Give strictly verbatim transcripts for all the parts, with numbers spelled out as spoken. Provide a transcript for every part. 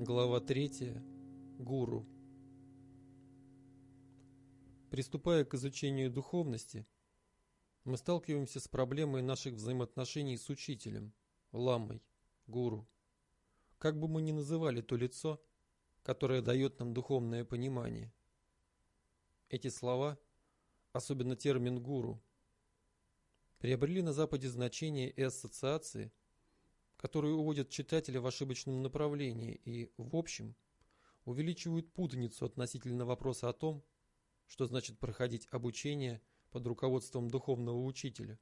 Глава третья. Гуру. Приступая к изучению духовности, мы сталкиваемся с проблемой наших взаимоотношений с учителем, ламой, гуру. Как бы мы ни называли то лицо, которое дает нам духовное понимание. Эти слова, особенно термин «гуру», приобрели на Западе значение и ассоциации, которые уводят читателя в ошибочном направлении и, в общем, увеличивают путаницу относительно вопроса о том, что значит проходить обучение под руководством духовного учителя.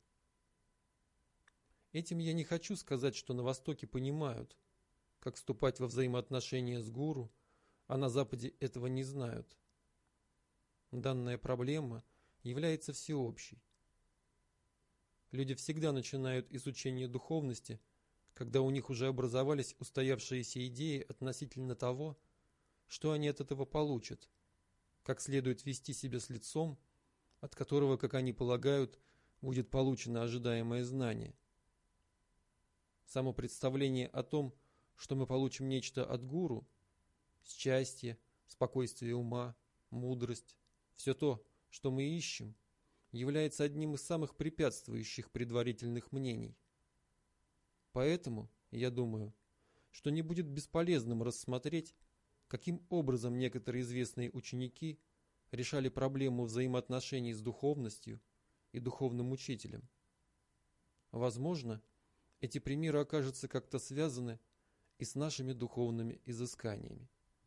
Этим я не хочу сказать, что на Востоке понимают, как вступать во взаимоотношения с гуру, а на Западе этого не знают. Данная проблема является всеобщей. Люди всегда начинают изучение духовности, когда у них уже образовались устоявшиеся идеи относительно того, что они от этого получат, как следует вести себя с лицом, от которого, как они полагают, будет получено ожидаемое знание. Само представление о том, что мы получим нечто от гуру, счастье, спокойствие ума, мудрость, все то, что мы ищем, является одним из самых препятствующих предварительных мнений. Поэтому, я думаю, что не будет бесполезным рассмотреть, каким образом некоторые известные ученики решали проблему взаимоотношений с духовностью и духовным учителем. Возможно, эти примеры окажутся как-то связаны и с нашими духовными изысканиями.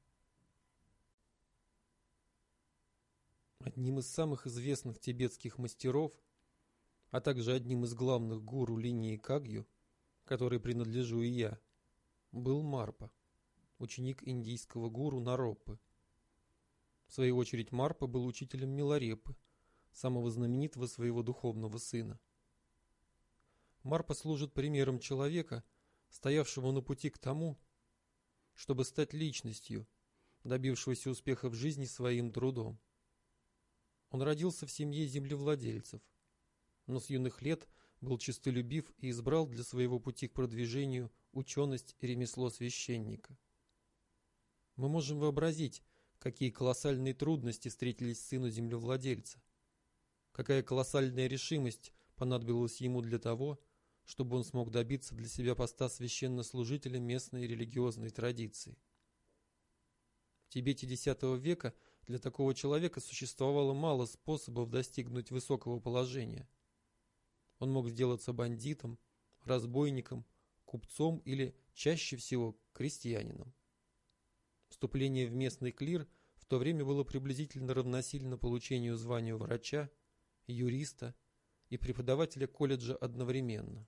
Одним из самых известных тибетских мастеров, а также одним из главных гуру линии Кагью, которой принадлежу и я, был Марпа, ученик индийского гуру Нароппы. В свою очередь Марпа был учителем Милареппы, самого знаменитого своего духовного сына. Марпа служит примером человека, стоявшего на пути к тому, чтобы стать личностью, добившегося успеха в жизни своим трудом. Он родился в семье землевладельцев, но с юных лет был честолюбив и избрал для своего пути к продвижению ученость и ремесло священника. Мы можем вообразить, какие колоссальные трудности встретились сыну землевладельца, какая колоссальная решимость понадобилась ему для того, чтобы он смог добиться для себя поста священнослужителя местной религиозной традиции. В Тибете X века для такого человека существовало мало способов достигнуть высокого положения. Он мог сделаться бандитом, разбойником, купцом или, чаще всего, крестьянином. Вступление в местный клир в то время было приблизительно равносильно получению звания врача, юриста и преподавателя колледжа одновременно.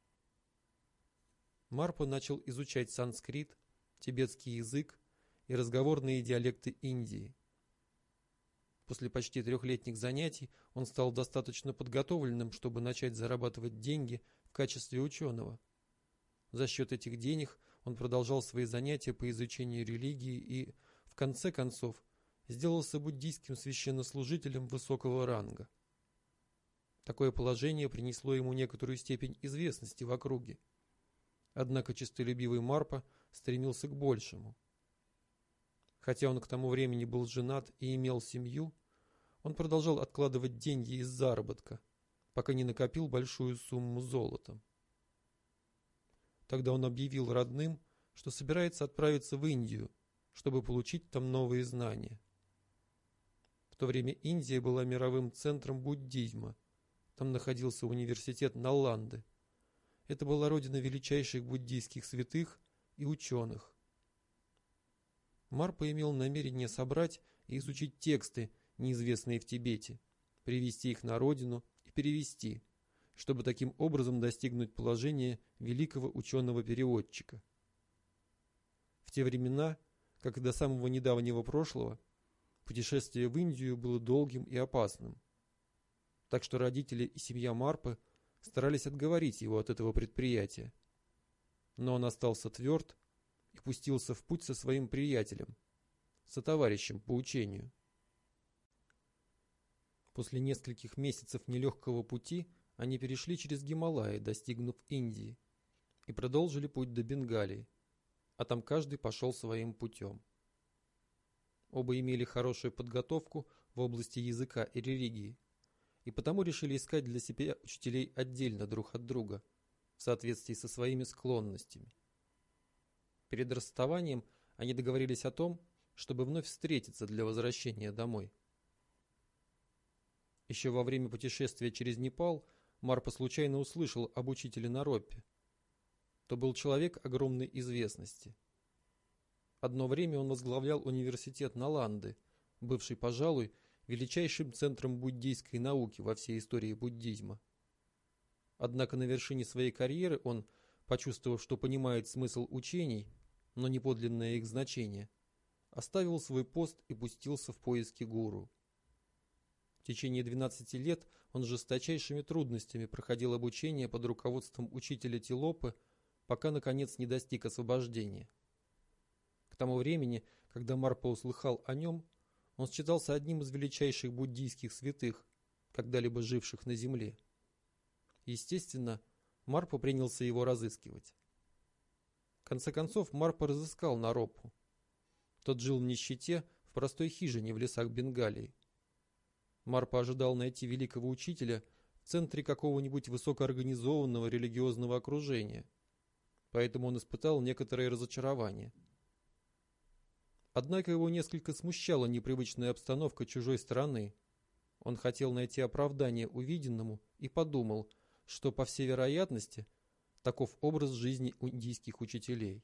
Марпа начал изучать санскрит, тибетский язык и разговорные диалекты Индии. После почти трехлетних занятий он стал достаточно подготовленным, чтобы начать зарабатывать деньги в качестве ученого. За счет этих денег он продолжал свои занятия по изучению религии и, в конце концов, сделался буддийским священнослужителем высокого ранга. Такое положение принесло ему некоторую степень известности в округе. Однако честолюбивый Марпа стремился к большему. Хотя он к тому времени был женат и имел семью, он продолжал откладывать деньги из заработка, пока не накопил большую сумму золотом. Тогда он объявил родным, что собирается отправиться в Индию, чтобы получить там новые знания. В то время Индия была мировым центром буддизма. Там находился университет Наланды. Это была родина величайших буддийских святых и ученых. Марпа имел намерение собрать и изучить тексты, неизвестные в Тибете, привезти их на родину и перевести, чтобы таким образом достигнуть положения великого ученого-переводчика. В те времена, как и до самого недавнего прошлого, путешествие в Индию было долгим и опасным. Так что родители и семья Марпы старались отговорить его от этого предприятия. Но он остался тверд и пустился в путь со своим приятелем, сотоварищем по учению. После нескольких месяцев нелегкого пути они перешли через Гималаи, достигнув Индии, и продолжили путь до Бенгалии. а там каждый пошел своим путем. Оба имели хорошую подготовку в области языка и религии, и потому решили искать для себя учителей отдельно друг от друга, в соответствии со своими склонностями. Перед расставанием они договорились о том, чтобы вновь встретиться для возвращения домой. Еще во время путешествия через Непал Марпа случайно услышал об учителе Нароппе. То был человек огромной известности. Одно время он возглавлял университет Наланды, бывший, пожалуй, величайшим центром буддийской науки во всей истории буддизма. Однако на вершине своей карьеры он, почувствовав, что понимает смысл учений, но не подлинное их значение, оставил свой пост и пустился в поиски гуру. В течение двенадцати лет он с жесточайшими трудностями проходил обучение под руководством учителя Тилопы, пока, наконец, не достиг освобождения. К тому времени, когда Марпа услыхал о нем, он считался одним из величайших буддийских святых, когда-либо живших на земле. Естественно, Марпа принялся его разыскивать. В конце концов, Марпа разыскал Нароппу. Тот жил в нищете в простой хижине в лесах Бенгалии. Марпа ожидал найти великого учителя в центре какого-нибудь высокоорганизованного религиозного окружения, поэтому он испытал некоторое разочарование. Однако его несколько смущала непривычная обстановка чужой страны. Он хотел найти оправдание увиденному и подумал, что, по всей вероятности, таков образ жизни индийских учителей.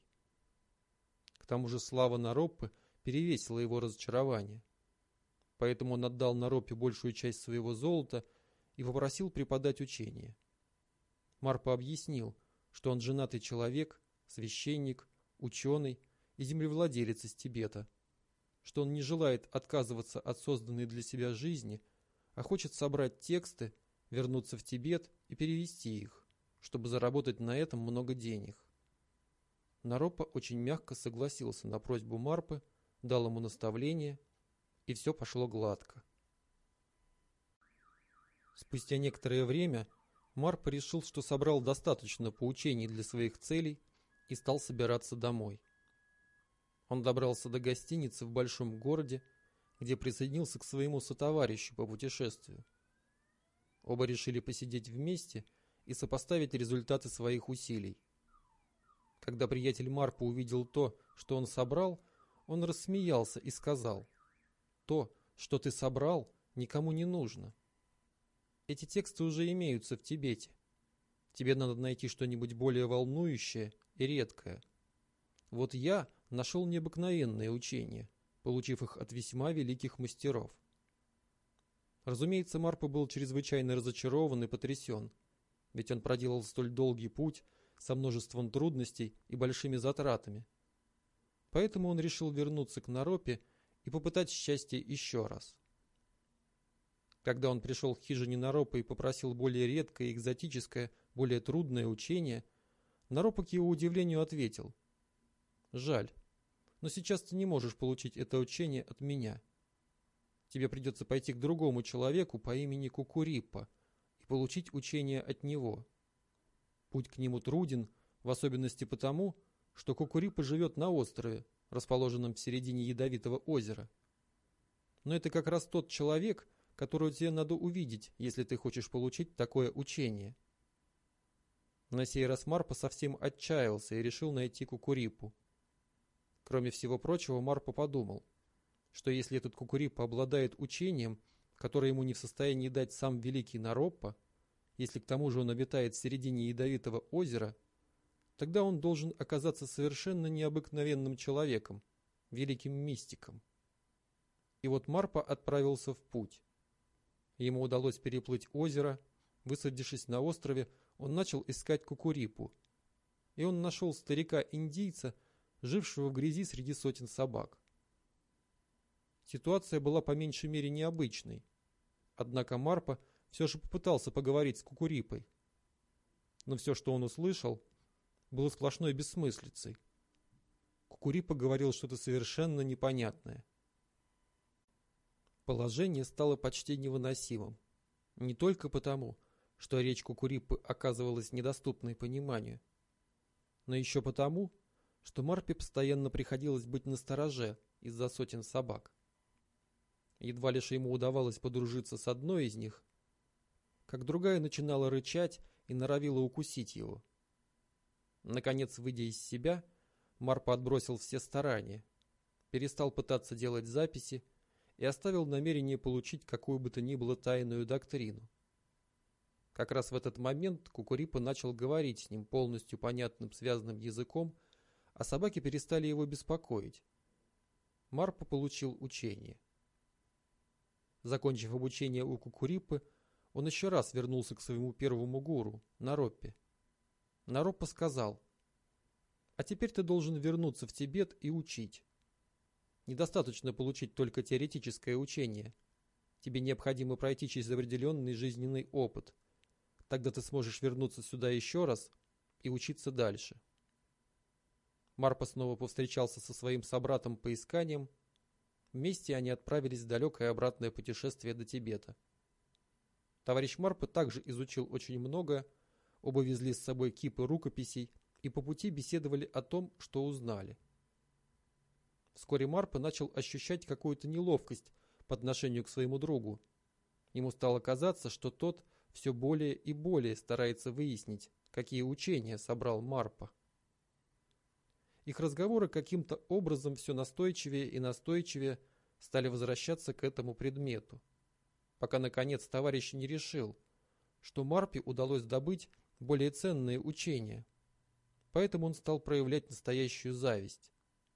К тому же слава Нароппы перевесила его разочарование. Поэтому он отдал Нароппе большую часть своего золота и попросил преподать учение. Марпа объяснил, что он женатый человек, священник, ученый и землевладелец из Тибета, что он не желает отказываться от созданной для себя жизни, а хочет собрать тексты, вернуться в Тибет и перевести их, чтобы заработать на этом много денег. Нароппа очень мягко согласился на просьбу Марпы, дал ему наставление, и все пошло гладко. Спустя некоторое время Марпа решил, что собрал достаточно поучений для своих целей и стал собираться домой. Он добрался до гостиницы в большом городе, где присоединился к своему сотоварищу по путешествию. Оба решили посидеть вместе и сопоставить результаты своих усилий. Когда приятель Марпа увидел то, что он собрал, он рассмеялся и сказал: «То, что ты собрал, никому не нужно. Эти тексты уже имеются в Тибете. Тебе надо найти что-нибудь более волнующее и редкое. Вот я нашел необыкновенные учения, получив их от весьма великих мастеров». Разумеется, Марпа был чрезвычайно разочарован и потрясен, ведь он проделал столь долгий путь со множеством трудностей и большими затратами. Поэтому он решил вернуться к Нароппе и попытать счастье еще раз. Когда он пришел к хижине Нароппы и попросил более редкое и экзотическое, более трудное учение, Нароппа к его удивлению ответил: «Жаль, но сейчас ты не можешь получить это учение от меня. Тебе придется пойти к другому человеку по имени Кукуриппа и получить учение от него. Путь к нему труден, в особенности потому, что Кукуриппа живет на острове, расположенном в середине Ядовитого озера. Но это как раз тот человек, которого тебе надо увидеть, если ты хочешь получить такое учение». На сей раз Марпа совсем отчаялся и решил найти Кукуриппу. Кроме всего прочего, Марпа подумал, что если этот Кукуриппа обладает учением, которое ему не в состоянии дать сам великий Нароппа, если к тому же он обитает в середине Ядовитого озера, тогда он должен оказаться совершенно необыкновенным человеком, великим мистиком. И вот Марпа отправился в путь. Ему удалось переплыть озеро. Высадившись на острове, он начал искать Кукуриппу. И он нашел старика-индийца, жившего в грязи среди сотен собак. Ситуация была по меньшей мере необычной. Однако Марпа все же попытался поговорить с Кукуриппой. Но все, что он услышал, было сплошной бессмыслицей. Кукуриппа говорил что-то совершенно непонятное. Положение стало почти невыносимым. Не только потому, что речь Кукуриппы оказывалась недоступной пониманию, но еще потому, что Марпе постоянно приходилось быть настороже из-за сотен собак. Едва лишь ему удавалось подружиться с одной из них, как другая начинала рычать и норовила укусить его. Наконец, выйдя из себя, Марпа отбросил все старания, перестал пытаться делать записи и оставил намерение получить какую бы то ни было тайную доктрину. Как раз в этот момент Кукурипа начал говорить с ним полностью понятным связанным языком, а собаки перестали его беспокоить. Марпа получил учение. Закончив обучение у Кукурипы, он еще раз вернулся к своему первому гуру, Нароппе. Нароппа сказал: «А теперь ты должен вернуться в Тибет и учить. Недостаточно получить только теоретическое учение. Тебе необходимо пройти через определенный жизненный опыт. Тогда ты сможешь вернуться сюда еще раз и учиться дальше». Марпа снова повстречался со своим собратом по исканиям. Вместе они отправились в далекое обратное путешествие до Тибета. Товарищ Марпа также изучил очень много, оба везли с собой кипы рукописей и по пути беседовали о том, что узнали. Вскоре Марпа начал ощущать какую-то неловкость по отношению к своему другу. Ему стало казаться, что тот все более и более старается выяснить, какие учения собрал Марпа. Их разговоры каким-то образом все настойчивее и настойчивее стали возвращаться к этому предмету, пока наконец товарищ не решил, что Марпе удалось добыть более ценные учения, поэтому он стал проявлять настоящую зависть.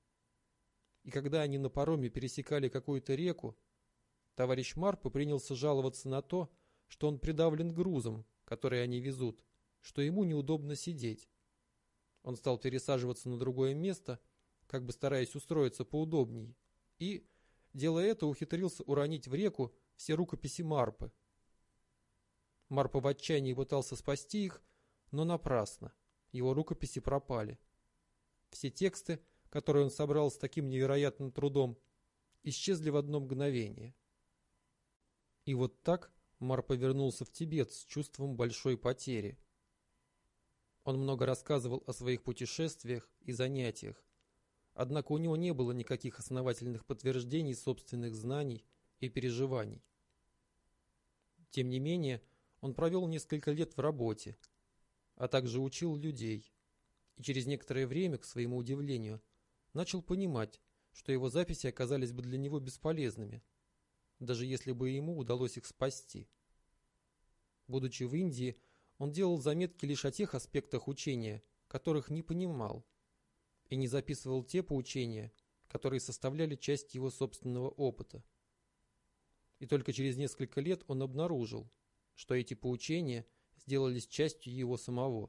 И когда они на пароме пересекали какую-то реку, товарищ Марпа принялся жаловаться на то, что он придавлен грузом, который они везут, что ему неудобно сидеть. Он стал пересаживаться на другое место, как бы стараясь устроиться поудобней, и, делая это, ухитрился уронить в реку все рукописи Марпы. Марпа в отчаянии пытался спасти их, но напрасно. Его рукописи пропали. Все тексты, которые он собрал с таким невероятным трудом, исчезли в одно мгновение. И вот так Марпа вернулся в Тибет с чувством большой потери. Он много рассказывал о своих путешествиях и занятиях, однако у него не было никаких основательных подтверждений собственных знаний и переживаний. Тем не менее, он провел несколько лет в работе, а также учил людей, и через некоторое время, к своему удивлению, начал понимать, что его записи оказались бы для него бесполезными, даже если бы ему удалось их спасти. Будучи в Индии, он делал заметки лишь о тех аспектах учения, которых не понимал, и не записывал те поучения, которые составляли часть его собственного опыта. И только через несколько лет он обнаружил, что эти поучения сделались частью его самого.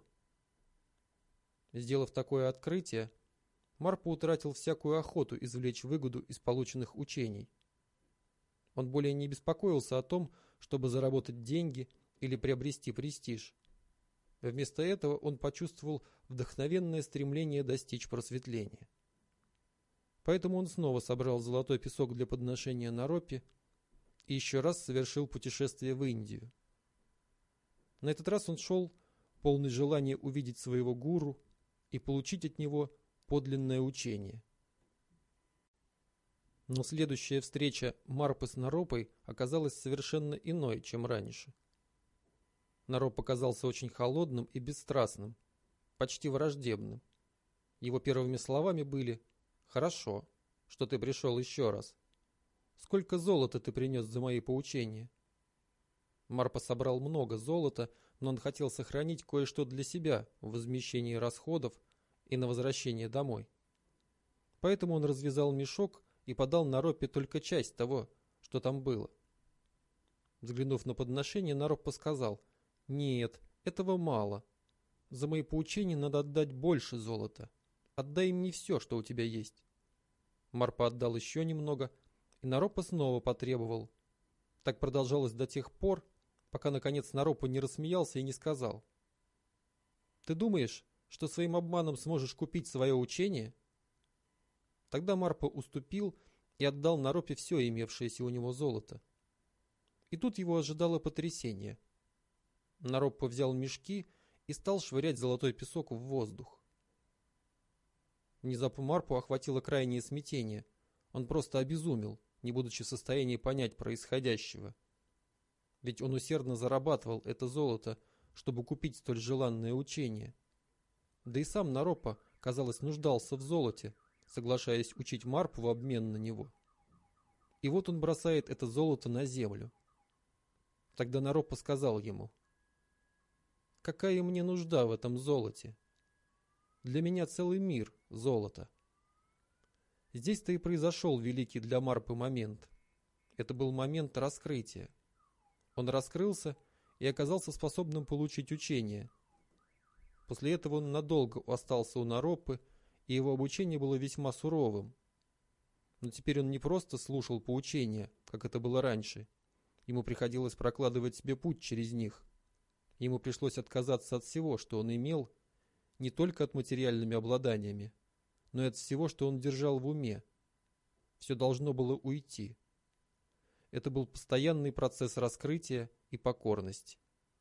Сделав такое открытие, Марпа утратил всякую охоту извлечь выгоду из полученных учений. Он более не беспокоился о том, чтобы заработать деньги или приобрести престиж. Вместо этого он почувствовал вдохновенное стремление достичь просветления. Поэтому он снова собрал золотой песок для подношения Нароппе и еще раз совершил путешествие в Индию. На этот раз он шел, полный желания увидеть своего гуру и получить от него подлинное учение. Но следующая встреча Марпы с Нароппой оказалась совершенно иной, чем раньше. Нароппа оказался очень холодным и бесстрастным, почти враждебным. Его первыми словами были: «Хорошо, что ты пришел еще раз. Сколько золота ты принес за мои поучения?» Марпа собрал много золота, но он хотел сохранить кое-что для себя в возмещении расходов и на возвращение домой. Поэтому он развязал мешок и подал Нароппе только часть того, что там было. Взглянув на подношение, Нароппа сказал: «Нет, этого мало. За мои поучения надо отдать больше золота. Отдай им не все, что у тебя есть». Марпа отдал еще немного, и Нароппа снова потребовал. Так продолжалось до тех пор, пока наконец Нароппа не рассмеялся и не сказал: «Ты думаешь, что своим обманом сможешь купить свое учение?» Тогда Марпа уступил и отдал Нароппе все имевшееся у него золото. И тут его ожидало потрясение. Нароппа взял мешки и стал швырять золотой песок в воздух. Внезапно Марпу охватило крайнее смятение. Он просто обезумел, не будучи в состоянии понять происходящего. Ведь он усердно зарабатывал это золото, чтобы купить столь желанное учение. Да и сам Наропа, казалось, нуждался в золоте, соглашаясь учить Марпу в обмен на него. И вот он бросает это золото на землю. Тогда Наропа сказал ему: «Какая мне нужда в этом золоте? Для меня целый мир золото». Здесь-то и произошел великий для Марпы момент. Это был момент раскрытия. Он раскрылся и оказался способным получить учение. После этого он надолго остался у Наропы, и его обучение было весьма суровым. Но теперь он не просто слушал поучения, как это было раньше. Ему приходилось прокладывать себе путь через них. Ему пришлось отказаться от всего, что он имел, не только от материальными обладаниями, но и от всего, что он держал в уме. Все должно было уйти. Это был постоянный процесс раскрытия и покорности.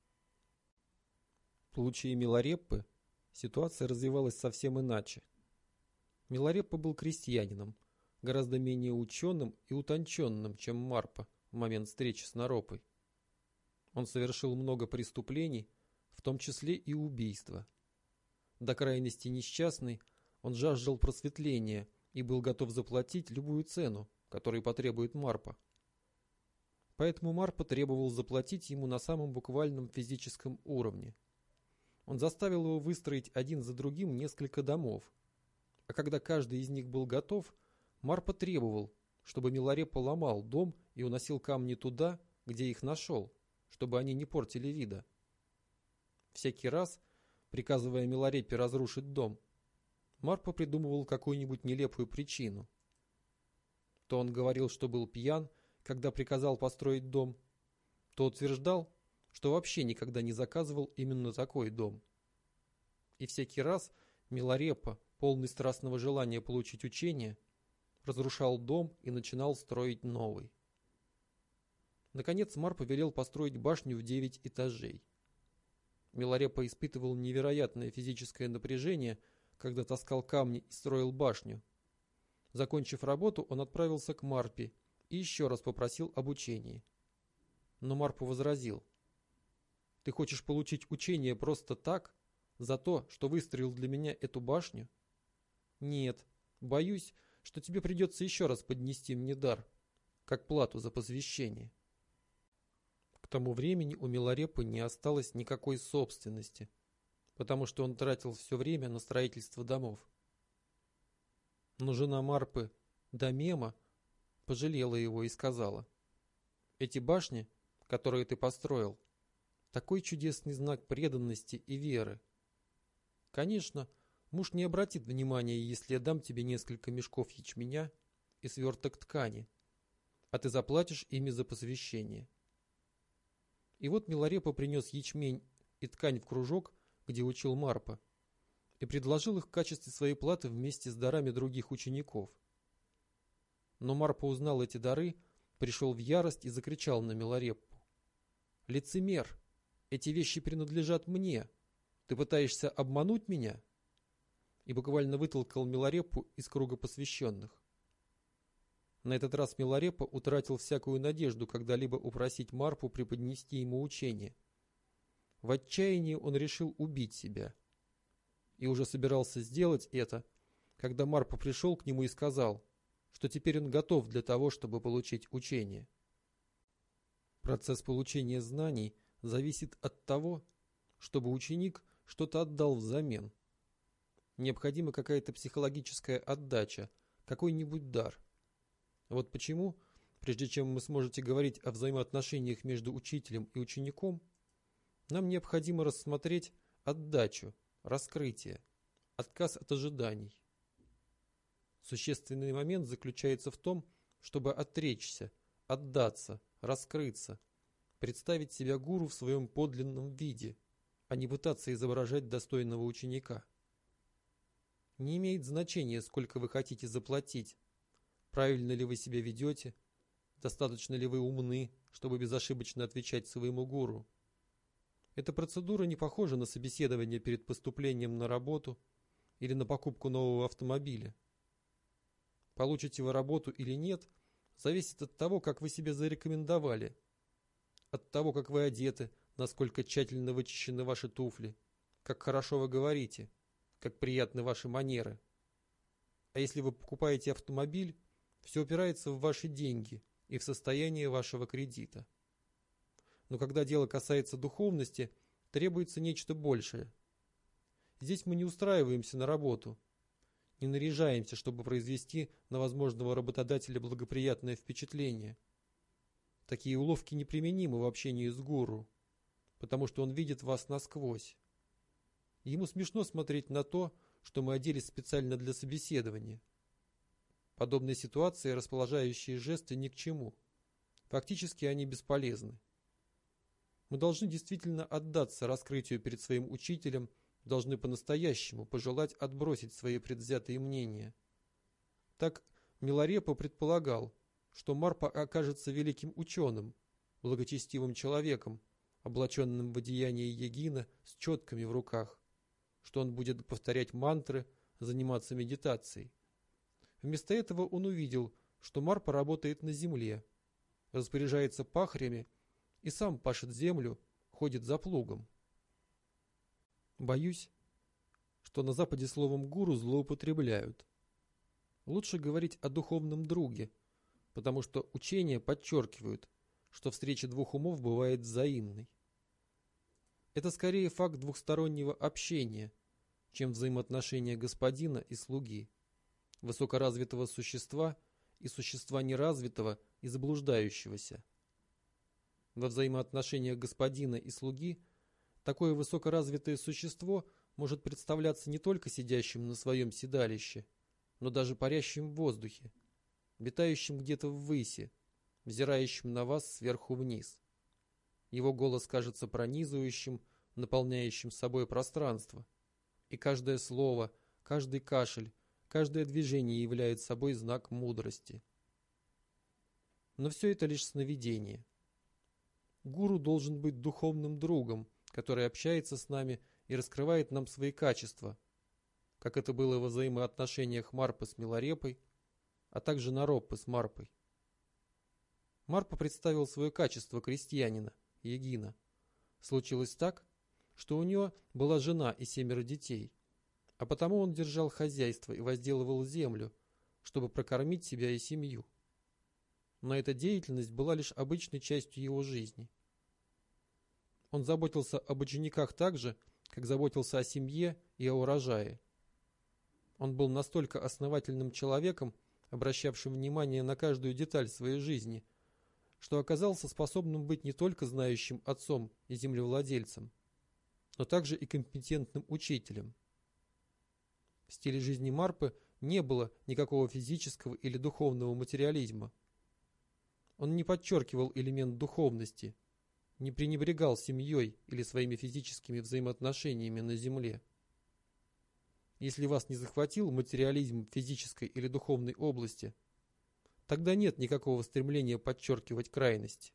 В случае Милареппы ситуация развивалась совсем иначе. Милареппа был крестьянином, гораздо менее ученым и утонченным, чем Марпа в момент встречи с Наропой. Он совершил много преступлений, в том числе и убийства. До крайности несчастный, он жаждал просветления и был готов заплатить любую цену, которую потребует Марпа. Поэтому Марпа требовал заплатить ему на самом буквальном физическом уровне. Он заставил его выстроить один за другим несколько домов. А когда каждый из них был готов, Марпа требовал, чтобы Милареппа ломал дом и уносил камни туда, где их нашел, чтобы они не портили вида. Всякий раз, приказывая Милареппе разрушить дом, Марпа придумывал какую-нибудь нелепую причину. То он говорил, что был пьян, когда приказал построить дом, то утверждал, что вообще никогда не заказывал именно такой дом. И всякий раз Милареппа, полный страстного желания получить учение, разрушал дом и начинал строить новый. Наконец Марпа велел построить башню в девять этажей. Милареппа испытывал невероятное физическое напряжение, когда таскал камни и строил башню. Закончив работу, он отправился к Марпе и еще раз попросил об учении. Но Марпа возразил: «Ты хочешь получить учение просто так, за то, что выстроил для меня эту башню? Нет, боюсь, что тебе придется еще раз поднести мне дар, как плату за посвящение». К тому времени у Милареппы не осталось никакой собственности, потому что он тратил все время на строительство домов. Но жена Марпы, Дамема, пожалела его и сказала: «Эти башни, которые ты построил, такой чудесный знак преданности и веры. Конечно, муж не обратит внимания, если я дам тебе несколько мешков ячменя и сверток ткани, а ты заплатишь ими за посвящение». И вот Милареппа принес ячмень и ткань в кружок, где учил Марпа, и предложил их в качестве своей платы вместе с дарами других учеников. Но Марпа узнал эти дары, пришел в ярость и закричал на Милареппу: «Лицемер! Эти вещи принадлежат мне! Ты пытаешься обмануть меня?» И буквально вытолкал Милареппу из круга посвященных. На этот раз Милареппа утратил всякую надежду когда-либо упросить Марпу преподнести ему учение. В отчаянии он решил убить себя. И уже собирался сделать это, когда Марпа пришел к нему и сказал, что теперь он готов для того, чтобы получить учение. Процесс получения знаний зависит от того, чтобы ученик что-то отдал взамен. Необходима какая-то психологическая отдача, какой-нибудь дар. Вот почему, прежде чем вы сможете говорить о взаимоотношениях между учителем и учеником, нам необходимо рассмотреть отдачу, раскрытие, отказ от ожиданий. Существенный момент заключается в том, чтобы отречься, отдаться, раскрыться, представить себя гуру в своем подлинном виде, а не пытаться изображать достойного ученика. Не имеет значения, сколько вы хотите заплатить, правильно ли вы себя ведете, достаточно ли вы умны, чтобы безошибочно отвечать своему гуру. Эта процедура не похожа на собеседование перед поступлением на работу или на покупку нового автомобиля. Получите вы работу или нет, зависит от того, как вы себя зарекомендовали, от того, как вы одеты, насколько тщательно вычищены ваши туфли, как хорошо вы говорите, как приятны ваши манеры. А если вы покупаете автомобиль, все упирается в ваши деньги и в состояние вашего кредита. Но когда дело касается духовности, требуется нечто большее. Здесь мы не устраиваемся на работу, не наряжаемся, чтобы произвести на возможного работодателя благоприятное впечатление. Такие уловки неприменимы в общении с гуру, потому что он видит вас насквозь. Ему смешно смотреть на то, что мы оделись специально для собеседования. Подобные ситуации, располагающие жесты, ни к чему. Фактически они бесполезны. Мы должны действительно отдаться раскрытию перед своим учителем, должны по-настоящему пожелать отбросить свои предвзятые мнения. Так Миларепа предполагал, что Марпа окажется великим ученым, благочестивым человеком, облаченным в одеяние йогина с четками в руках, что он будет повторять мантры, заниматься медитацией. Вместо этого он увидел, что Марпа работает на земле, распоряжается пахарями и сам пашет землю, ходит за плугом. Боюсь, что на Западе словом «гуру» злоупотребляют. Лучше говорить о духовном друге, потому что учения подчеркивают, что встреча двух умов бывает взаимной. Это скорее факт двухстороннего общения, чем взаимоотношения господина и слуги, высокоразвитого существа и существа неразвитого и заблуждающегося. Во взаимоотношениях господина и слуги такое высокоразвитое существо может представляться не только сидящим на своем седалище, но даже парящим в воздухе, витающим где-то ввыси, взирающим на вас сверху вниз. Его голос кажется пронизывающим, наполняющим собой пространство, и каждое слово, каждый кашель, каждое движение является собой знак мудрости. Но все это лишь сновидение. Гуру должен быть духовным другом, который общается с нами и раскрывает нам свои качества, как это было во взаимоотношениях Марпы с Миларепой, а также Нароппы с Марпой. Марпа представил свое качество крестьянина, йогина. Случилось так, что у него была жена и семеро детей, а потому он держал хозяйство и возделывал землю, чтобы прокормить себя и семью. Но эта деятельность была лишь обычной частью его жизни. Он заботился об учениках так же, как заботился о семье и о урожае. Он был настолько основательным человеком, обращавшим внимание на каждую деталь своей жизни, что оказался способным быть не только знающим отцом и землевладельцем, но также и компетентным учителем. В стиле жизни Марпы не было никакого физического или духовного материализма. Он не подчеркивал элемент духовности, не пренебрегал семьей или своими физическими взаимоотношениями на земле. Если вас не захватил материализм в физической или духовной области, тогда нет никакого стремления подчеркивать крайность.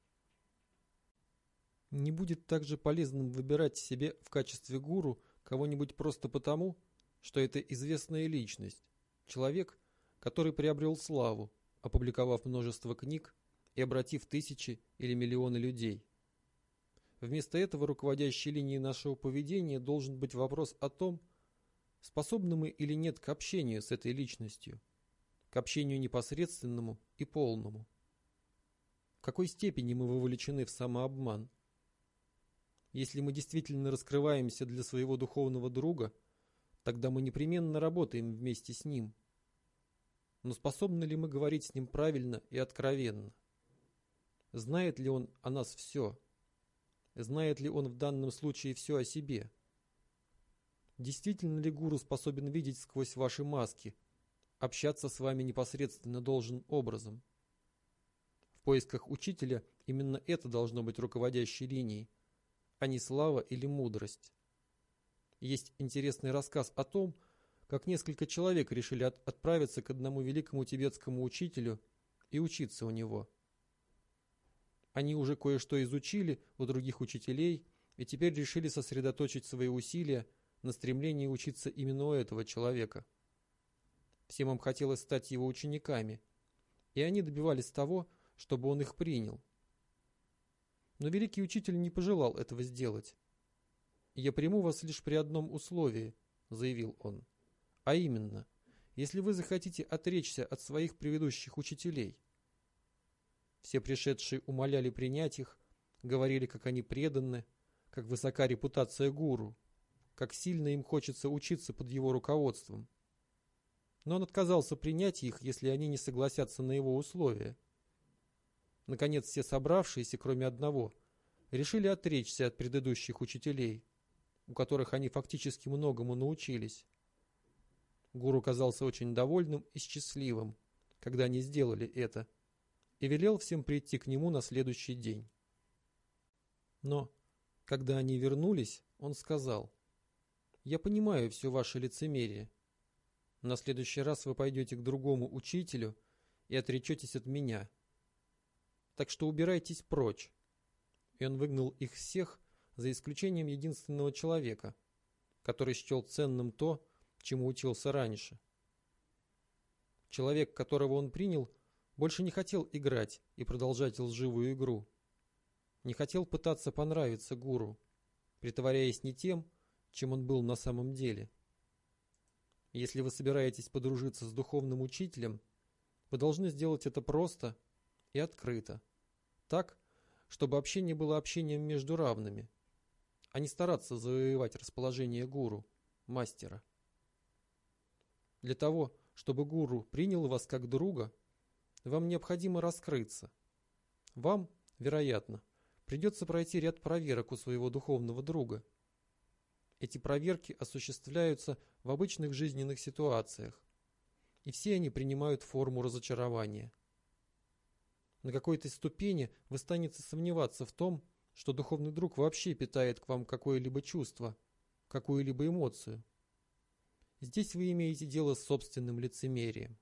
Не будет также полезным выбирать себе в качестве гуру кого-нибудь просто потому, что это известная личность, человек, который приобрел славу, опубликовав множество книг и обратив тысячи или миллионы людей. Вместо этого руководящей линией нашего поведения должен быть вопрос о том, способны мы или нет к общению с этой личностью, к общению непосредственному и полному. В какой степени мы вовлечены в самообман? Если мы действительно раскрываемся для своего духовного друга, тогда мы непременно работаем вместе с ним. Но способны ли мы говорить с ним правильно и откровенно? Знает ли он о нас все? Знает ли он в данном случае все о себе? Действительно ли гуру способен видеть сквозь ваши маски, общаться с вами непосредственно должным образом? В поисках учителя именно это должно быть руководящей линией, а не слава или мудрость. Есть интересный рассказ о том, как несколько человек решили от- отправиться к одному великому тибетскому учителю и учиться у него. Они уже кое-что изучили у других учителей и теперь решили сосредоточить свои усилия на стремлении учиться именно у этого человека. Всем им хотелось стать его учениками, и они добивались того, чтобы он их принял. Но великий учитель не пожелал этого сделать. «Я приму вас лишь при одном условии», — заявил он, — «а именно, если вы захотите отречься от своих предыдущих учителей». Все пришедшие умоляли принять их, говорили, как они преданы, как высока репутация гуру, как сильно им хочется учиться под его руководством. Но он отказался принять их, если они не согласятся на его условия. Наконец, все собравшиеся, кроме одного, решили отречься от предыдущих учителей, у которых они фактически многому научились. Гуру казался очень довольным и счастливым, когда они сделали это, и велел всем прийти к нему на следующий день. Но, когда они вернулись, он сказал: «Я понимаю все ваше лицемерие. На следующий раз вы пойдете к другому учителю и отречетесь от меня. Так что убирайтесь прочь». И он выгнал их всех, за исключением единственного человека, который счел ценным то, чему учился раньше. Человек, которого он принял, больше не хотел играть и продолжать лживую игру. Не хотел пытаться понравиться гуру, притворяясь не тем, чем он был на самом деле. Если вы собираетесь подружиться с духовным учителем, вы должны сделать это просто и открыто, так, чтобы общение было общением между равными, а не стараться завоевать расположение гуру, мастера. Для того, чтобы гуру принял вас как друга, вам необходимо раскрыться. Вам, вероятно, придется пройти ряд проверок у своего духовного друга. Эти проверки осуществляются в обычных жизненных ситуациях, и все они принимают форму разочарования. На какой-то ступени вы станете сомневаться в том, что духовный друг вообще питает к вам какое-либо чувство, какую-либо эмоцию. Здесь вы имеете дело с собственным лицемерием.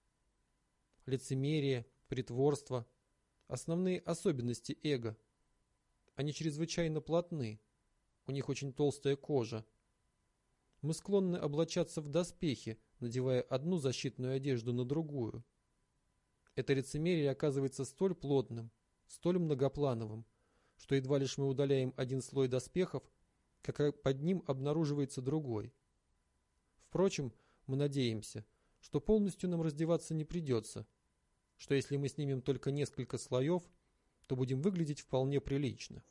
Лицемерие, притворство – основные особенности эго. Они чрезвычайно плотны, у них очень толстая кожа. Мы склонны облачаться в доспехи, надевая одну защитную одежду на другую. Это лицемерие оказывается столь плотным, столь многоплановым, что едва лишь мы удаляем один слой доспехов, как под ним обнаруживается другой. Впрочем, мы надеемся, что полностью нам раздеваться не придется, что если мы снимем только несколько слоев, то будем выглядеть вполне прилично.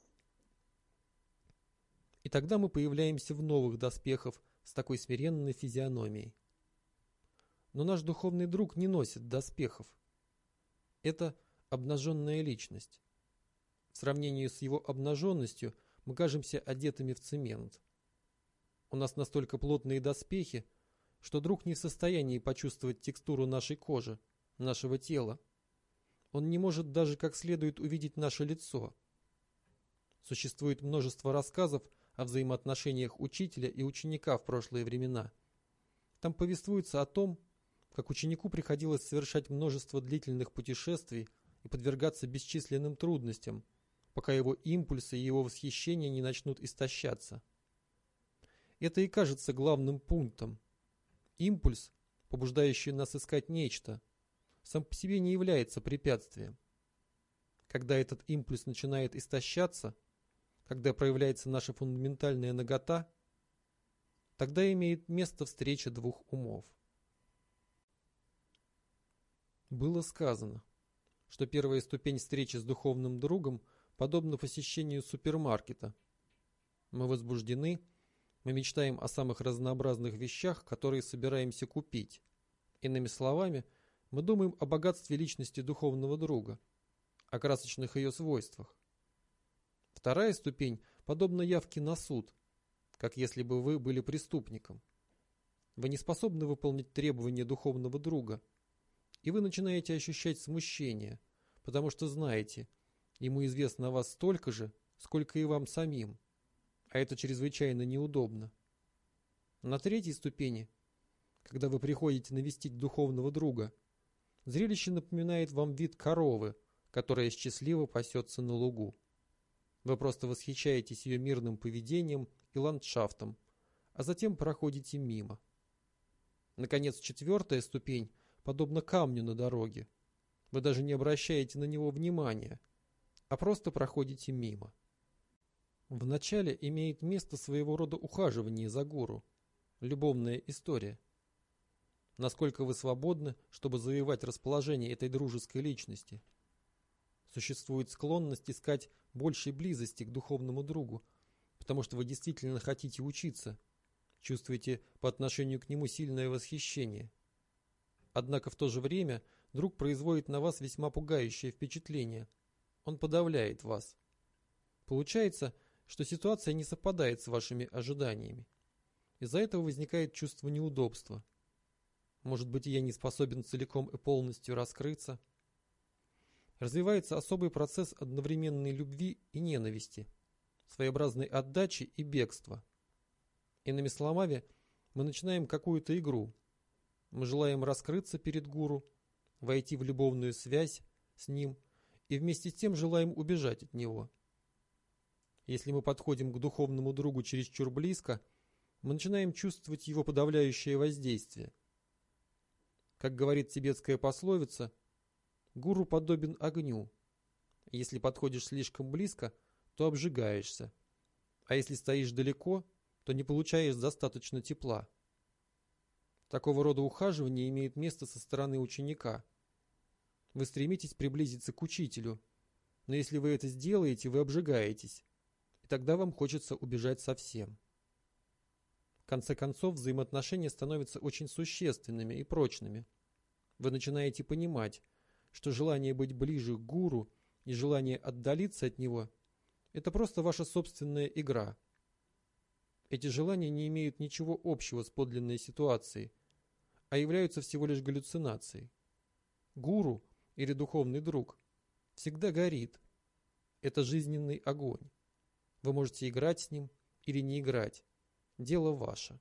И тогда мы появляемся в новых доспехах с такой смиренной физиономией. Но наш духовный друг не носит доспехов. Это обнаженная личность. В сравнении с его обнаженностью мы кажемся одетыми в цемент. У нас настолько плотные доспехи, что друг не в состоянии почувствовать текстуру нашей кожи, нашего тела. Он не может даже как следует увидеть наше лицо. Существует множество рассказов о взаимоотношениях учителя и ученика в прошлые времена. Там повествуется о том, как ученику приходилось совершать множество длительных путешествий и подвергаться бесчисленным трудностям, пока его импульсы и его восхищение не начнут истощаться. Это и кажется главным пунктом. Импульс, побуждающий нас искать нечто, сам по себе не является препятствием. Когда этот импульс начинает истощаться, когда проявляется наша фундаментальная нагота, тогда имеет место встреча двух умов. Было сказано, что первая ступень встречи с духовным другом подобна посещению супермаркета. Мы возбуждены, мы мечтаем о самых разнообразных вещах, которые собираемся купить. Иными словами, мы думаем о богатстве личности духовного друга, о красочных ее свойствах. Вторая ступень подобна явке на суд, как если бы вы были преступником. Вы не способны выполнить требования духовного друга, и вы начинаете ощущать смущение, потому что знаете, ему известно о вас столько же, сколько и вам самим, а это чрезвычайно неудобно. На третьей ступени, когда вы приходите навестить духовного друга, зрелище напоминает вам вид коровы, которая счастливо пасется на лугу. Вы просто восхищаетесь ее мирным поведением и ландшафтом, а затем проходите мимо. Наконец, четвертая ступень подобна камню на дороге. Вы даже не обращаете на него внимания, а просто проходите мимо. Вначале имеет место своего рода ухаживание за гуру, любовная история. Насколько вы свободны, чтобы завоевать расположение этой дружеской личности? Существует склонность искать большей близости к духовному другу, потому что вы действительно хотите учиться, чувствуете по отношению к нему сильное восхищение. Однако в то же время друг производит на вас весьма пугающее впечатление. Он подавляет вас. Получается, что ситуация не совпадает с вашими ожиданиями. Из-за этого возникает чувство неудобства. Может быть, я не способен целиком и полностью раскрыться. Развивается особый процесс одновременной любви и ненависти, своеобразной отдачи и бегства. Иными словами, мы начинаем какую-то игру. Мы желаем раскрыться перед гуру, войти в любовную связь с ним и вместе с тем желаем убежать от него. Если мы подходим к духовному другу чересчур близко, мы начинаем чувствовать его подавляющее воздействие. Как говорит тибетская пословица, гуру подобен огню. Если подходишь слишком близко, то обжигаешься, а если стоишь далеко, то не получаешь достаточно тепла. Такого рода ухаживание имеет место со стороны ученика. Вы стремитесь приблизиться к учителю, но если вы это сделаете, вы обжигаетесь, и тогда вам хочется убежать совсем. В конце концов, взаимоотношения становятся очень существенными и прочными. Вы начинаете понимать, что желание быть ближе к гуру и желание отдалиться от него – это просто ваша собственная игра. Эти желания не имеют ничего общего с подлинной ситуацией, а являются всего лишь галлюцинацией. Гуру или духовный друг всегда горит. Это жизненный огонь. Вы можете играть с ним или не играть. Дело ваше.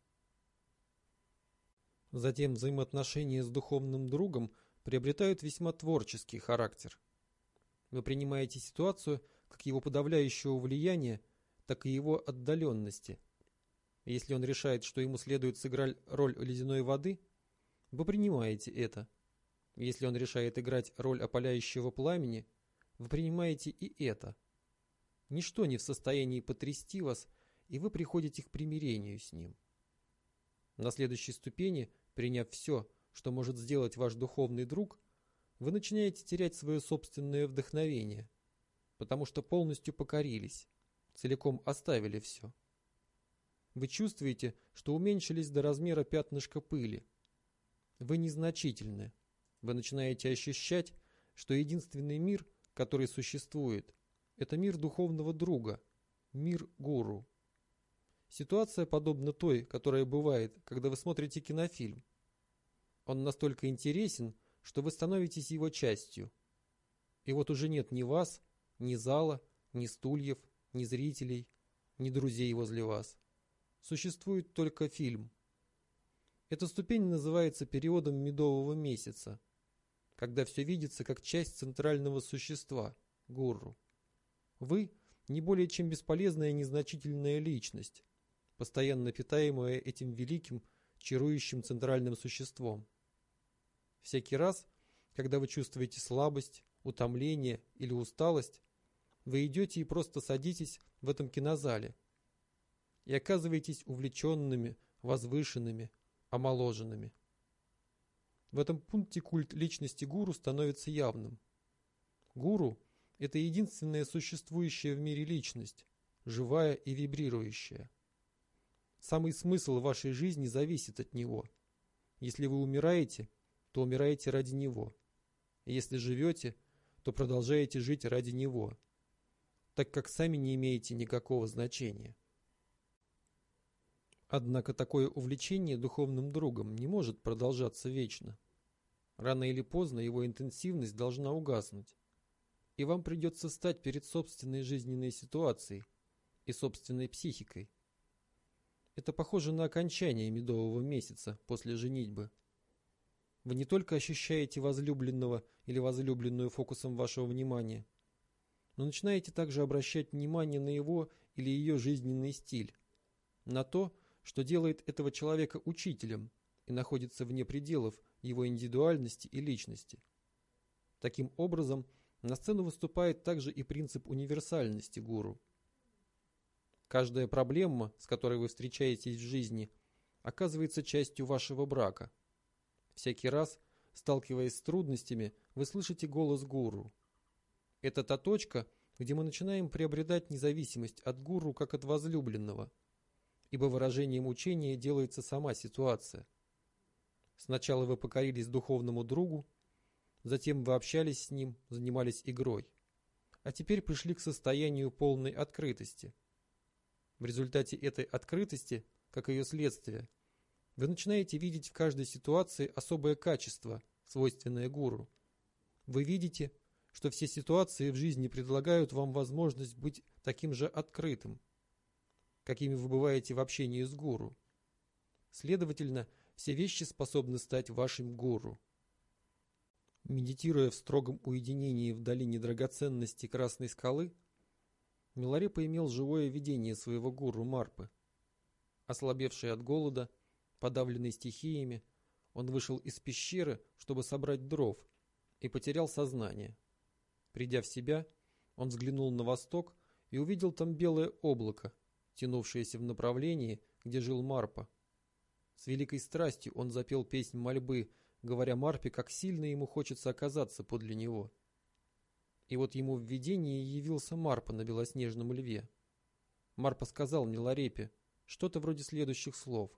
Затем взаимоотношения с духовным другом приобретают весьма творческий характер. Вы принимаете ситуацию как его подавляющего влияния, так и его отдаленности. Если он решает, что ему следует сыграть роль ледяной воды, вы принимаете это. Если он решает играть роль опаляющего пламени, вы принимаете и это. Ничто не в состоянии потрясти вас, и вы приходите к примирению с ним. На следующей ступени, приняв все, что может сделать ваш духовный друг, вы начинаете терять свое собственное вдохновение, потому что полностью покорились, целиком оставили все. Вы чувствуете, что уменьшились до размера пятнышка пыли. Вы незначительны. Вы начинаете ощущать, что единственный мир, который существует, это мир духовного друга, мир гуру. Ситуация подобна той, которая бывает, когда вы смотрите кинофильм. Он настолько интересен, что вы становитесь его частью. И вот уже нет ни вас, ни зала, ни стульев, ни зрителей, ни друзей возле вас. Существует только фильм. Эта ступень называется периодом медового месяца, когда все видится как часть центрального существа, гуру. Вы не более чем бесполезная незначительная личность, постоянно питаемая этим великим, чарующим центральным существом. Всякий раз, когда вы чувствуете слабость, утомление или усталость, вы идете и просто садитесь в этом кинозале и оказываетесь увлеченными, возвышенными, омоложенными. В этом пункте культ личности гуру становится явным. Гуру – это единственная существующая в мире личность, живая и вибрирующая. Самый смысл вашей жизни зависит от него. Если вы умираете, то умираете ради него. Если живете, то продолжаете жить ради него, так как сами не имеете никакого значения. Однако такое увлечение духовным другом не может продолжаться вечно. Рано или поздно его интенсивность должна угаснуть, и вам придется стать перед собственной жизненной ситуацией и собственной психикой. Это похоже на окончание медового месяца после женитьбы. Вы не только ощущаете возлюбленного или возлюбленную фокусом вашего внимания, но начинаете также обращать внимание на его или ее жизненный стиль, на то, что делает этого человека учителем и находится вне пределов его индивидуальности и личности. Таким образом, на сцену выступает также и принцип универсальности гуру. Каждая проблема, с которой вы встречаетесь в жизни, оказывается частью вашего брака. Всякий раз, сталкиваясь с трудностями, вы слышите голос гуру. Это та точка, где мы начинаем приобретать независимость от гуру как от возлюбленного, ибо выражением учения делается сама ситуация. Сначала вы покорились духовному другу, затем вы общались с ним, занимались игрой, а теперь пришли к состоянию полной открытости. В результате этой открытости, как ее следствие, вы начинаете видеть в каждой ситуации особое качество, свойственное гуру. Вы видите, что все ситуации в жизни предлагают вам возможность быть таким же открытым, какими вы бываете в общении с гуру. Следовательно, все вещи способны стать вашим гуру. Медитируя в строгом уединении в долине драгоценности Красной скалы, Миларепа имел живое видение своего гуру Марпы. Ослабевший от голода, подавленный стихиями, он вышел из пещеры, чтобы собрать дров, и потерял сознание. Придя в себя, он взглянул на восток и увидел там белое облако, тянувшееся в направлении, где жил Марпа. С великой страстью он запел песнь мольбы, говоря Марпе, как сильно ему хочется оказаться подле него. И вот ему в видении явился Марпа на белоснежном льве. Марпа сказал Миларепе что-то вроде следующих слов.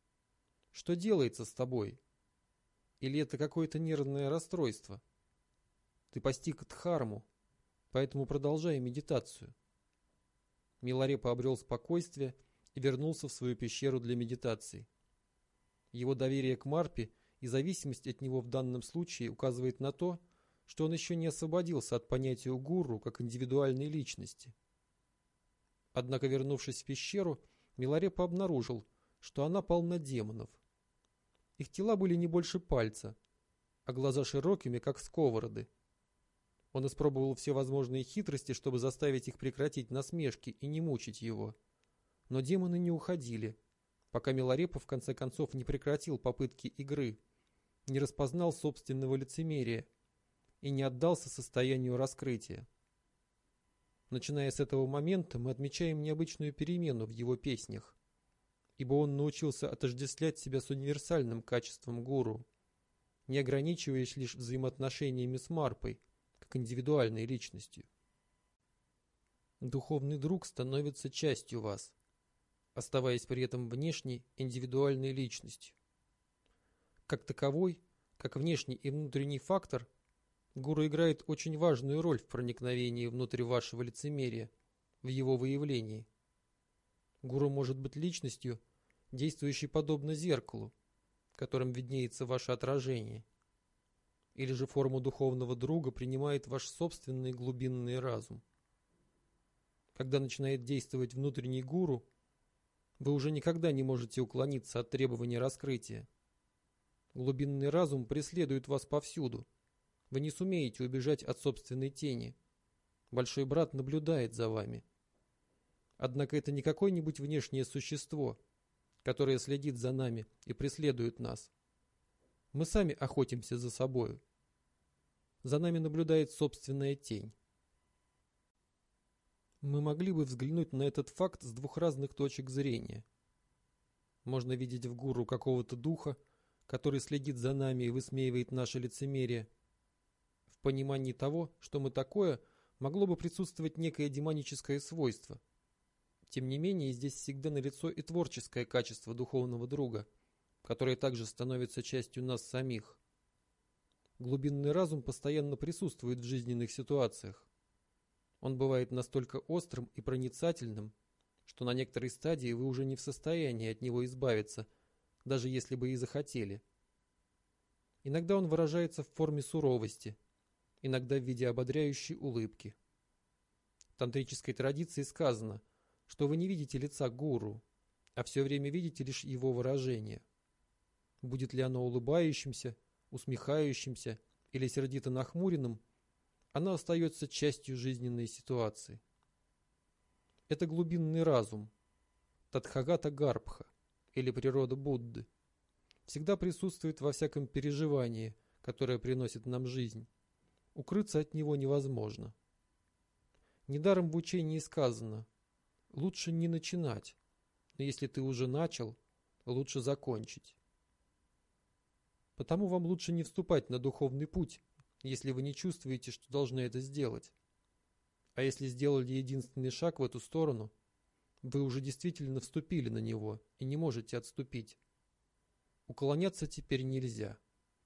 «Что делается с тобой? Или это какое-то нервное расстройство? Ты постиг дхарму, поэтому продолжай медитацию». Миларепа обрел спокойствие и вернулся в свою пещеру для медитации. Его доверие к Марпе и зависимость от него в данном случае указывает на то, что он еще не освободился от понятия гуру как индивидуальной личности. Однако, вернувшись в пещеру, Миларепа обнаружил, что она полна демонов. Их тела были не больше пальца, а глаза широкими, как сковороды. Он испробовал все возможные хитрости, чтобы заставить их прекратить насмешки и не мучить его. Но демоны не уходили, пока Миларепа в конце концов не прекратил попытки игры, не распознал собственного лицемерия и не отдался состоянию раскрытия. Начиная с этого момента, мы отмечаем необычную перемену в его песнях, ибо он научился отождествлять себя с универсальным качеством гуру, не ограничиваясь лишь взаимоотношениями с Марпой, как индивидуальной личностью. Духовный друг становится частью вас, оставаясь при этом внешней индивидуальной личностью. Как таковой, как внешний и внутренний фактор, гуру играет очень важную роль в проникновении внутрь вашего лицемерия, в его выявлении. Гуру может быть личностью, действующей подобно зеркалу, в котором виднеется ваше отражение, или же форму духовного друга принимает ваш собственный глубинный разум. Когда начинает действовать внутренний гуру, вы уже никогда не можете уклониться от требования раскрытия. Глубинный разум преследует вас повсюду. Вы не сумеете убежать от собственной тени. Большой брат наблюдает за вами. Однако это не какое-нибудь внешнее существо, которое следит за нами и преследует нас. Мы сами охотимся за собою. За нами наблюдает собственная тень. Мы могли бы взглянуть на этот факт с двух разных точек зрения. Можно видеть в гуру какого-то духа, который следит за нами и высмеивает наше лицемерие. В понимании того, что мы такое, могло бы присутствовать некое демоническое свойство. Тем не менее, здесь всегда налицо и творческое качество духовного друга, которое также становится частью нас самих. Глубинный разум постоянно присутствует в жизненных ситуациях. Он бывает настолько острым и проницательным, что на некоторой стадии вы уже не в состоянии от него избавиться, даже если бы и захотели. Иногда он выражается в форме суровости, иногда в виде ободряющей улыбки. В тантрической традиции сказано, что вы не видите лица гуру, а все время видите лишь его выражение. Будет ли оно улыбающимся, усмехающимся или сердито нахмуренным, оно остается частью жизненной ситуации. Это глубинный разум, Тадхагата Гарбха, или природа Будды, всегда присутствует во всяком переживании, которое приносит нам жизнь. Укрыться от него невозможно. Недаром в учении сказано: лучше не начинать, но если ты уже начал, лучше закончить. Потому вам лучше не вступать на духовный путь, если вы не чувствуете, что должны это сделать. А если сделали единственный шаг в эту сторону, вы уже действительно вступили на него и не можете отступить. Уклоняться теперь нельзя.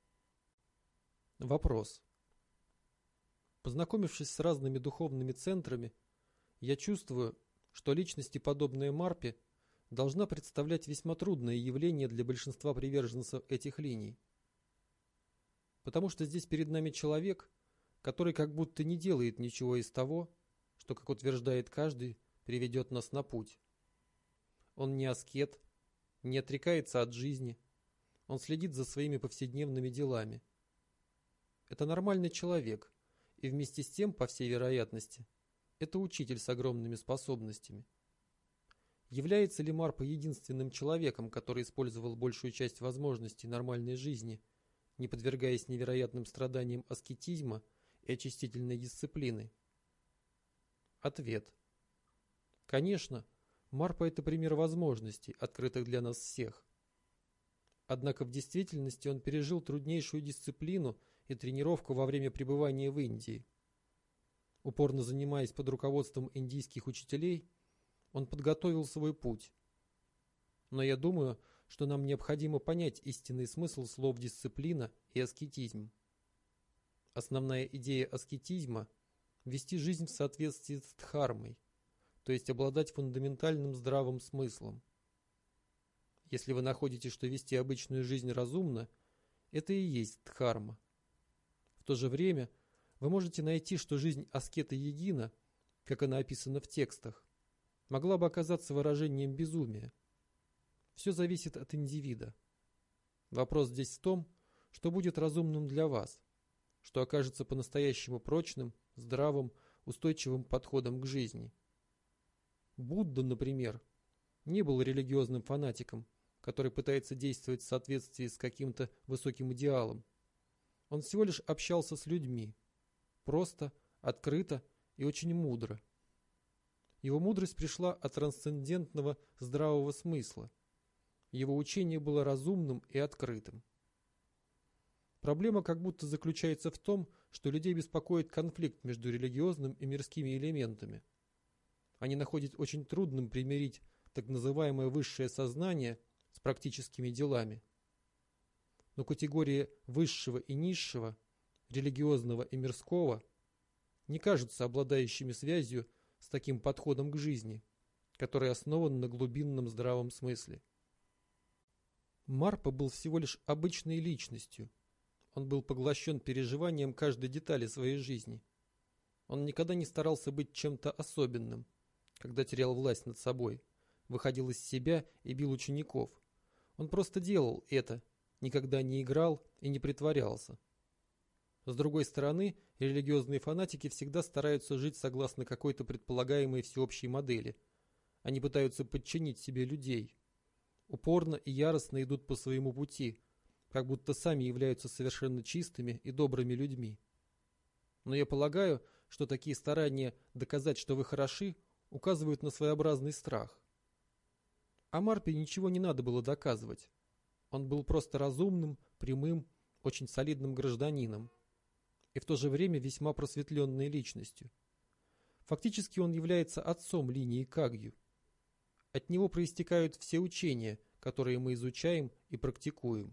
Вопрос. Познакомившись с разными духовными центрами, я чувствую, что личности, подобные Марпе, должна представлять весьма трудное явление для большинства приверженцев этих линий. Потому что здесь перед нами человек, который как будто не делает ничего из того, что, как утверждает каждый, приведет нас на путь. Он не аскет, не отрекается от жизни, он следит за своими повседневными делами. Это нормальный человек, и вместе с тем, по всей вероятности, это учитель с огромными способностями. Является ли Марпа единственным человеком, который использовал большую часть возможностей нормальной жизни, не подвергаясь невероятным страданиям аскетизма и очистительной дисциплины? Ответ. Конечно, Марпа – это пример возможностей, открытых для нас всех. Однако в действительности он пережил труднейшую дисциплину и тренировку во время пребывания в Индии. Упорно занимаясь под руководством индийских учителей, он подготовил свой путь. Но я думаю, что нам необходимо понять истинный смысл слов «дисциплина» и «аскетизм». Основная идея аскетизма – вести жизнь в соответствии с дхармой, то есть обладать фундаментальным здравым смыслом. Если вы находите, что вести обычную жизнь разумно, это и есть дхарма. В то же время вы можете найти, что жизнь аскета-йогина, как она описана в текстах, могла бы оказаться выражением безумия. Все зависит от индивида. Вопрос здесь в том, что будет разумным для вас, что окажется по-настоящему прочным, здравым, устойчивым подходом к жизни. Будда, например, не был религиозным фанатиком, который пытается действовать в соответствии с каким-то высоким идеалом. Он всего лишь общался с людьми. Просто, открыто и очень мудро. Его мудрость пришла от трансцендентного здравого смысла. Его учение было разумным и открытым. Проблема как будто заключается в том, что людей беспокоит конфликт между религиозным и мирскими элементами. Они находят очень трудным примирить так называемое высшее сознание с практическими делами. Но категории высшего и низшего, религиозного и мирского, не кажутся обладающими связью с таким подходом к жизни, который основан на глубинном здравом смысле. Марпа был всего лишь обычной личностью. Он был поглощен переживанием каждой детали своей жизни. Он никогда не старался быть чем-то особенным, когда терял власть над собой, выходил из себя и бил учеников. Он просто делал это, никогда не играл и не притворялся. С другой стороны, религиозные фанатики всегда стараются жить согласно какой-то предполагаемой всеобщей модели. Они пытаются подчинить себе людей. Упорно и яростно идут по своему пути, как будто сами являются совершенно чистыми и добрыми людьми. Но я полагаю, что такие старания доказать, что вы хороши, указывают на своеобразный страх. А Марпе ничего не надо было доказывать. Он был просто разумным, прямым, очень солидным гражданином и в то же время весьма просветленной личностью. Фактически он является отцом линии Кагью. От него проистекают все учения, которые мы изучаем и практикуем.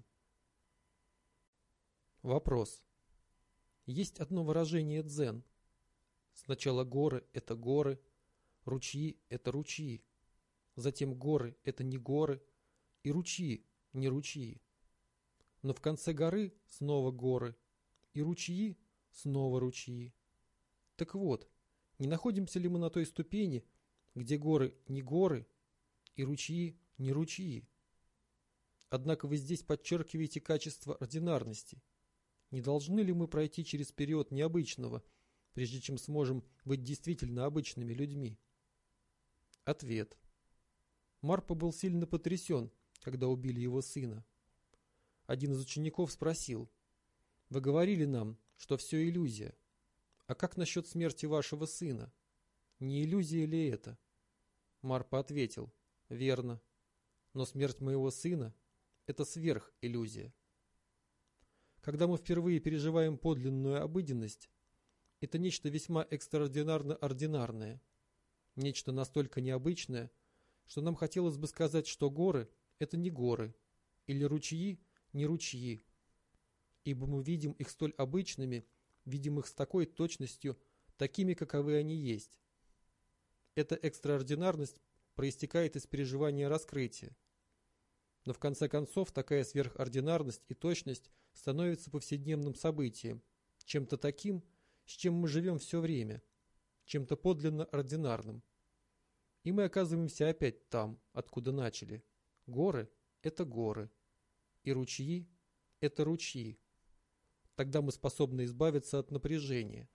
Вопрос. Есть одно выражение дзен. Сначала горы – это горы, ручьи – это ручьи, затем горы – это не горы, и ручьи – не ручьи. Но в конце горы снова горы, и ручьи – снова ручьи. Так вот, не находимся ли мы на той ступени, где горы не горы, и ручьи не ручьи? Однако вы здесь подчеркиваете качество ординарности. Не должны ли мы пройти через период необычного, прежде чем сможем быть действительно обычными людьми? Ответ. Марпа был сильно потрясен, когда убили его сына. Один из учеников спросил: «Вы говорили нам, что все иллюзия. А как насчет смерти вашего сына? Не иллюзия ли это?» Марпа ответил: «Верно. Но смерть моего сына – это сверхиллюзия». Когда мы впервые переживаем подлинную обыденность, это нечто весьма экстраординарно-ординарное, нечто настолько необычное, что нам хотелось бы сказать, что горы – это не горы, или ручьи – не ручьи, ибо мы видим их столь обычными, видим их с такой точностью, такими, каковы они есть. Эта экстраординарность проистекает из переживания раскрытия. Но в конце концов такая сверхординарность и точность становится повседневным событием, чем-то таким, с чем мы живем все время, чем-то подлинно ординарным. И мы оказываемся опять там, откуда начали. Горы – это горы, и ручьи – это ручьи. Тогда мы способны избавиться от напряжения.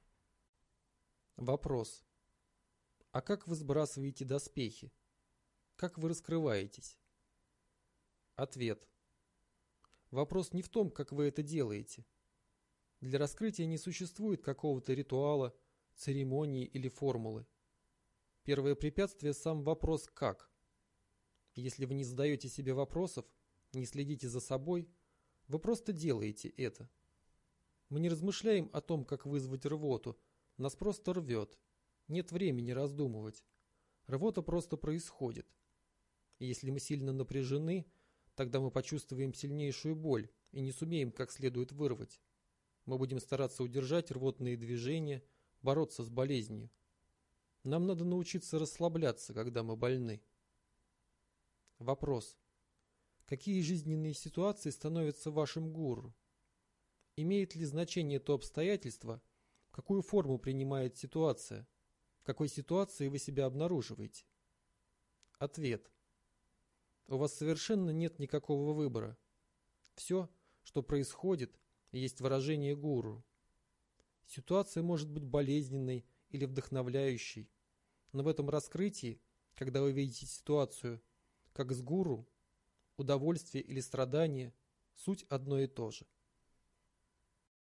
Вопрос. А как вы сбрасываете доспехи? Как вы раскрываетесь? Ответ. Вопрос не в том, как вы это делаете. Для раскрытия не существует какого-то ритуала, церемонии или формулы. Первое препятствие – сам вопрос «как?». Если вы не задаете себе вопросов, не следите за собой, вы просто делаете это. Мы не размышляем о том, как вызвать рвоту, нас просто рвет. Нет времени раздумывать. Рвота просто происходит. И если мы сильно напряжены, тогда мы почувствуем сильнейшую боль и не сумеем как следует вырвать. Мы будем стараться удержать рвотные движения, бороться с болезнью. Нам надо научиться расслабляться, когда мы больны. Вопрос. Какие жизненные ситуации становятся вашим гуру? Имеет ли значение то обстоятельство, какую форму принимает ситуация, в какой ситуации вы себя обнаруживаете? Ответ. У вас совершенно нет никакого выбора. Все, что происходит, есть выражение гуру. Ситуация может быть болезненной или вдохновляющей, но в этом раскрытии, когда вы видите ситуацию как с гуру, удовольствие или страдание, суть одно и то же.